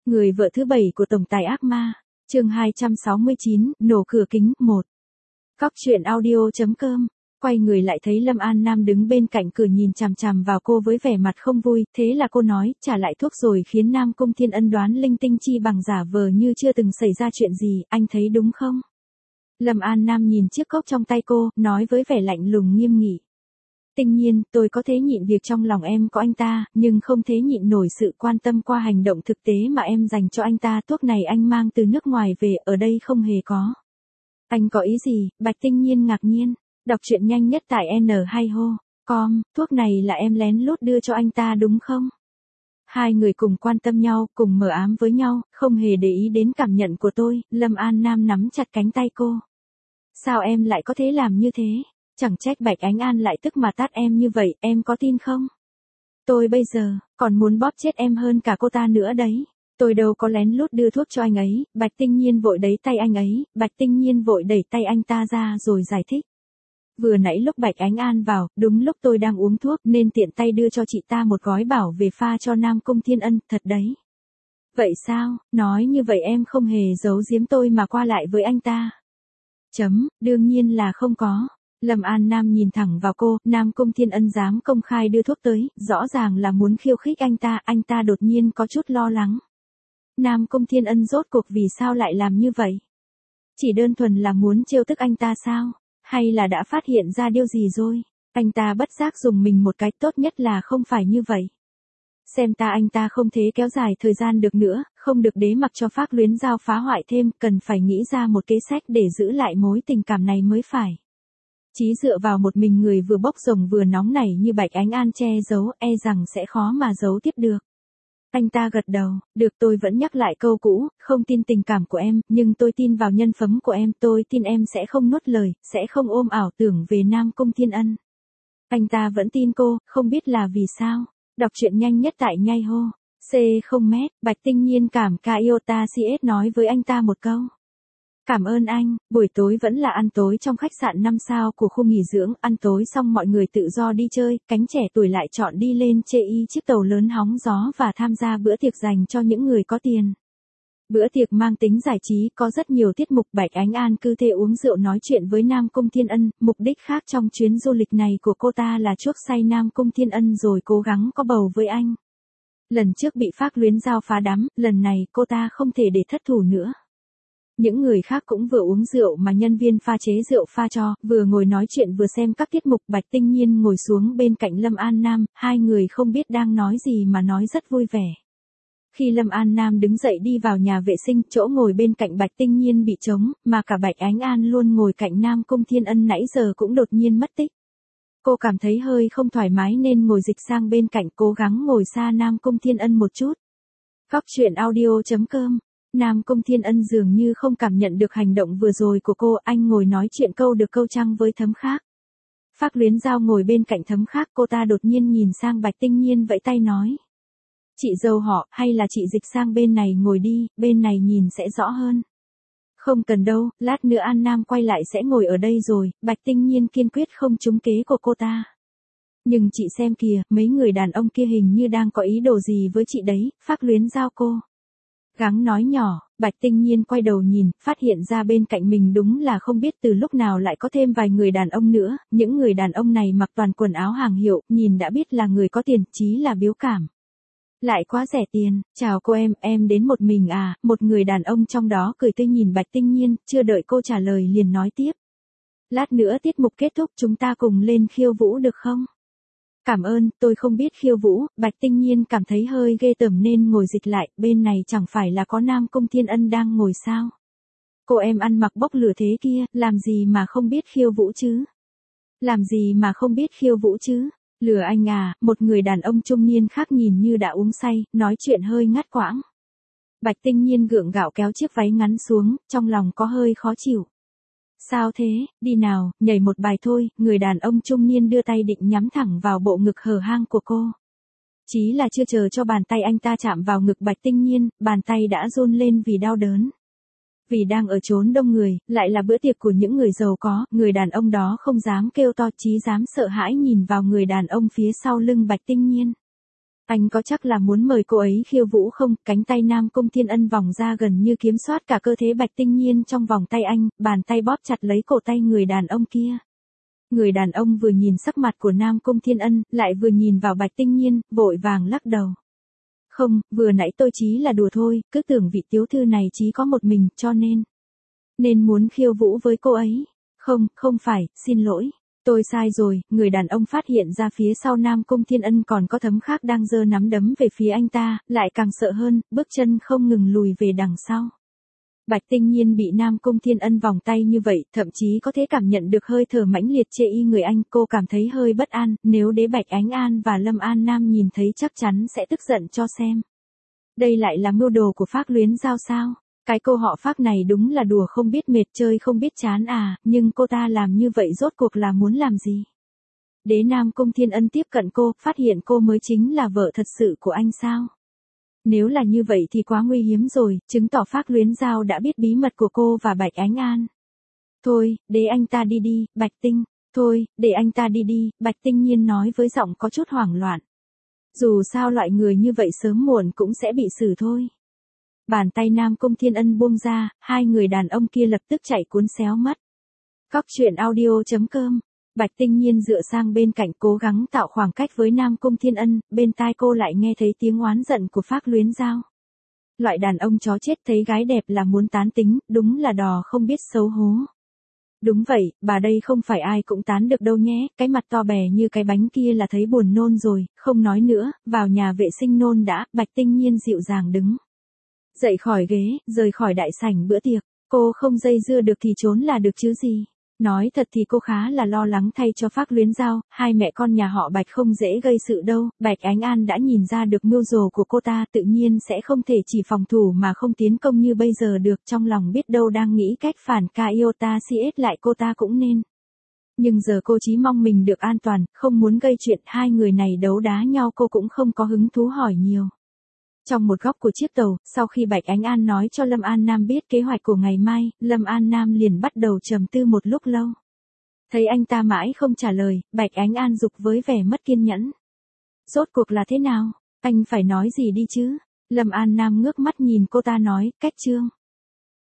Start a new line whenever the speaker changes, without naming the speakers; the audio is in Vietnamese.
Người vợ thứ 7 của tổng tài ác ma, chương 269, nổ cửa kính, 1. Cóc truyện audio.com, quay người lại thấy Lâm An Nam đứng bên cạnh cửa nhìn chằm chằm vào cô với vẻ mặt không vui, thế là cô nói, trả lại thuốc rồi, khiến Nam Cung Thiên Ân đoán linh tinh chi bằng giả vờ như chưa từng xảy ra chuyện gì, anh thấy đúng không? Lâm An Nam nhìn chiếc cốc trong tay cô, nói với vẻ lạnh lùng nghiêm nghị. Tinh Nhiên, tôi có thể nhịn việc trong lòng em có anh ta, nhưng không thể nhịn nổi sự quan tâm qua hành động thực tế mà em dành cho anh ta. Thuốc này anh mang từ nước ngoài về, ở đây không hề có. Anh có ý gì? Bạch Tinh Nhiên ngạc nhiên. Đọc truyện nhanh nhất tại n2ho.com, thuốc này là em lén lút đưa cho anh ta đúng không? Hai người cùng quan tâm nhau, cùng mờ ám với nhau, không hề để ý đến cảm nhận của tôi. Lâm An Nam nắm chặt cánh tay cô. Sao em lại có thể làm như thế? Chẳng trách Bạch Ánh An lại tức mà tát em như vậy, em có tin không? Tôi bây giờ, còn muốn bóp chết em hơn cả cô ta nữa đấy. Tôi đâu có lén lút đưa thuốc cho anh ấy. Bạch Tinh Nhiên vội đẩy tay anh ấy, Bạch Tinh Nhiên vội đẩy tay anh ta ra rồi giải thích. Vừa nãy lúc Bạch Ánh An vào, đúng lúc tôi đang uống thuốc nên tiện tay đưa cho chị ta một gói bảo về pha cho Nam Cung Thiên Ân, thật đấy. Vậy sao, nói như vậy em không hề giấu giếm tôi mà qua lại với anh ta? Đương nhiên là không có. Lâm An Nam nhìn thẳng vào cô, Nam Cung Thiên Ân dám công khai đưa thuốc tới, rõ ràng là muốn khiêu khích anh ta đột nhiên có chút lo lắng. Nam Cung Thiên Ân rốt cuộc vì sao lại làm như vậy? Chỉ đơn thuần là muốn trêu tức anh ta sao? Hay là đã phát hiện ra điều gì rồi? Anh ta bất giác dùng mình một cái, tốt nhất là không phải như vậy. Xem anh ta không thể kéo dài thời gian được nữa, không được để mặc cho Phác Luyến Giao phá hoại thêm, cần phải nghĩ ra một kế sách để giữ lại mối tình cảm này mới phải. Chí dựa vào một mình người vừa bốc rồng vừa nóng nảy như Bạch Ánh An che giấu, e rằng sẽ khó mà giấu tiếp được. Anh ta gật đầu, được, tôi vẫn nhắc lại câu cũ, không tin tình cảm của em, nhưng tôi tin vào nhân phẩm của em, tôi tin em sẽ không nuốt lời, sẽ không ôm ảo tưởng về Nam Cung Thiên Ân. Anh ta vẫn tin cô, không biết là vì sao. Đọc truyện nhanh nhất tại nhaiho. C0m, Bạch Tinh Nhiên cảm Iota CS nói với anh ta một câu. Cảm ơn anh, buổi tối vẫn là ăn tối trong khách sạn 5 sao của khu nghỉ dưỡng, ăn tối xong mọi người tự do đi chơi, cánh trẻ tuổi lại chọn đi lên chê y chiếc tàu lớn hóng gió và tham gia bữa tiệc dành cho những người có tiền. Bữa tiệc mang tính giải trí, có rất nhiều tiết mục. Bạch Ánh An cứ thế uống rượu nói chuyện với Nam Cung Thiên Ân, mục đích khác trong chuyến du lịch này của cô ta là chuốc say Nam Cung Thiên Ân rồi cố gắng có bầu với anh. Lần trước bị Phác Luyến Giao phá đám, lần này cô ta không thể để thất thủ nữa. Những người khác cũng vừa uống rượu mà nhân viên pha chế rượu pha cho, vừa ngồi nói chuyện vừa xem các tiết mục. Bạch Tinh Nhiên ngồi xuống bên cạnh Lâm An Nam, hai người không biết đang nói gì mà nói rất vui vẻ. Khi Lâm An Nam đứng dậy đi vào nhà vệ sinh, chỗ ngồi bên cạnh Bạch Tinh Nhiên bị trống, mà cả Bạch Ánh An luôn ngồi cạnh Nam Cung Thiên Ân nãy giờ cũng đột nhiên mất tích. Cô cảm thấy hơi không thoải mái nên ngồi dịch sang bên cạnh, cố gắng ngồi xa Nam Cung Thiên Ân một chút. Cóc truyện audio.com. Nam Cung Thiên Ân dường như không cảm nhận được hành động vừa rồi của cô, anh ngồi nói chuyện câu được câu trăng với Thấm Khác. Phác Luyến Giao ngồi bên cạnh Thấm Khác, cô ta đột nhiên nhìn sang Bạch Tinh Nhiên vẫy tay nói. Chị dâu họ, hay là chị dịch sang bên này ngồi đi, bên này nhìn sẽ rõ hơn. Không cần đâu, lát nữa An Nam quay lại sẽ ngồi ở đây rồi. Bạch Tinh Nhiên kiên quyết không trúng kế của cô ta. Nhưng chị xem kìa, mấy người đàn ông kia hình như đang có ý đồ gì với chị đấy. Phác Luyến Giao cô gắng nói nhỏ. Bạch Tinh Nhiên quay đầu nhìn, phát hiện ra bên cạnh mình đúng là không biết từ lúc nào lại có thêm vài người đàn ông nữa. Những người đàn ông này mặc toàn quần áo hàng hiệu, nhìn đã biết là người có tiền, chí là biếu cảm. Lại quá rẻ tiền. Chào cô em đến một mình à? Một người đàn ông trong đó cười tươi nhìn Bạch Tinh Nhiên, chưa đợi cô trả lời liền nói tiếp. Lát nữa tiết mục kết thúc chúng ta cùng lên khiêu vũ được không? Cảm ơn, tôi không biết khiêu vũ. Bạch Tinh Nhiên cảm thấy hơi ghê tởm nên ngồi dịch lại, bên này chẳng phải là có Nam Cung Thiên Ân đang ngồi sao? Cô em ăn mặc bốc lửa thế kia, làm gì mà không biết khiêu vũ chứ? Làm gì mà không biết khiêu vũ chứ? Lừa anh à? Một người đàn ông trung niên khác nhìn như đã uống say, nói chuyện hơi ngắt quãng. Bạch Tinh Nhiên gượng gạo kéo chiếc váy ngắn xuống, trong lòng có hơi khó chịu. Sao thế, đi nào, nhảy một bài thôi. Người đàn ông trung niên đưa tay định nhắm thẳng vào bộ ngực hở hang của cô. Chí là chưa chờ cho bàn tay anh ta chạm vào ngực Bạch Tinh Nhiên, bàn tay đã run lên vì đau đớn. Vì đang ở chốn đông người, lại là bữa tiệc của những người giàu có, người đàn ông đó không dám kêu to, chí dám sợ hãi nhìn vào người đàn ông phía sau lưng Bạch Tinh Nhiên. Anh có chắc là muốn mời cô ấy khiêu vũ không? Cánh tay Nam Cung Thiên Ân vòng ra gần như kiếm soát cả cơ thể Bạch Tinh Nhiên trong vòng tay anh, bàn tay bóp chặt lấy cổ tay người đàn ông kia. Người đàn ông vừa nhìn sắc mặt của Nam Cung Thiên Ân, lại vừa nhìn vào Bạch Tinh Nhiên, vội vàng lắc đầu. Không, vừa nãy tôi chỉ là đùa thôi, cứ tưởng vị tiểu thư này chỉ có một mình, cho nên muốn khiêu vũ với cô ấy. Không, không phải, xin lỗi. Tôi sai rồi. Người đàn ông phát hiện ra phía sau Nam Cung Thiên Ân còn có Thấm khác đang giơ nắm đấm về phía anh ta, lại càng sợ hơn, bước chân không ngừng lùi về đằng sau. Bạch Tinh Nhiên bị Nam Cung Thiên Ân vòng tay như vậy, thậm chí có thể cảm nhận được hơi thở mãnh liệt chê y người anh, cô cảm thấy hơi bất an, nếu Đế Bạch Ánh An và Lâm An Nam nhìn thấy chắc chắn sẽ tức giận cho xem. Đây lại là mưu đồ của Phác Luyến Giao sao? Cái cô họ Phác này đúng là đùa không biết mệt chơi không biết chán à, nhưng cô ta làm như vậy rốt cuộc là muốn làm gì? Đế Nam Cung Thiên Ân tiếp cận cô, phát hiện cô mới chính là vợ thật sự của anh sao? Nếu là như vậy thì quá nguy hiểm rồi, chứng tỏ Phác Luyến Giao đã biết bí mật của cô và Bạch Ánh An. Thôi, để anh ta đi đi, Bạch Tinh. Thôi, để anh ta đi đi, Bạch Tinh Nhiên nói với giọng có chút hoảng loạn. Dù sao loại người như vậy sớm muộn cũng sẽ bị xử thôi. Bàn tay Nam Cung Thiên Ân buông ra, hai người đàn ông kia lập tức chạy cuốn xéo mất. Cóc truyện audio.com. Bạch Tinh Nhiên dựa sang bên cạnh cố gắng tạo khoảng cách với Nam Cung Thiên Ân, bên tai cô lại nghe thấy tiếng oán giận của Phác Luyến Giao. Loại đàn ông chó chết thấy gái đẹp là muốn tán tính, đúng là đò không biết xấu hố. Đúng vậy, bà đây không phải ai cũng tán được đâu nhé, cái mặt to bè như cái bánh kia là thấy buồn nôn rồi, không nói nữa, vào nhà vệ sinh nôn đã. Bạch Tinh Nhiên dịu dàng đứng dậy khỏi ghế, rời khỏi đại sảnh bữa tiệc, cô không dây dưa được thì trốn là được chứ gì. Nói thật thì cô khá là lo lắng thay cho Phác Luyến Giao, hai mẹ con nhà họ Bạch không dễ gây sự đâu, Bạch Ánh An đã nhìn ra được mưu đồ của cô ta, tự nhiên sẽ không thể chỉ phòng thủ mà không tiến công như bây giờ được, trong lòng biết đâu đang nghĩ cách phản ca iota CS lại cô ta cũng nên. Nhưng giờ cô chỉ mong mình được an toàn, không muốn gây chuyện hai người này đấu đá nhau, cô cũng không có hứng thú hỏi nhiều. Trong một góc của chiếc tàu, sau khi Bạch Ánh An nói cho Lâm An Nam biết kế hoạch của ngày mai, Lâm An Nam liền bắt đầu trầm tư một lúc lâu. Thấy anh ta mãi không trả lời, Bạch Ánh An giục với vẻ mất kiên nhẫn. Rốt cuộc là thế nào? Anh phải nói gì đi chứ? Lâm An Nam ngước mắt nhìn cô ta nói, cách chương.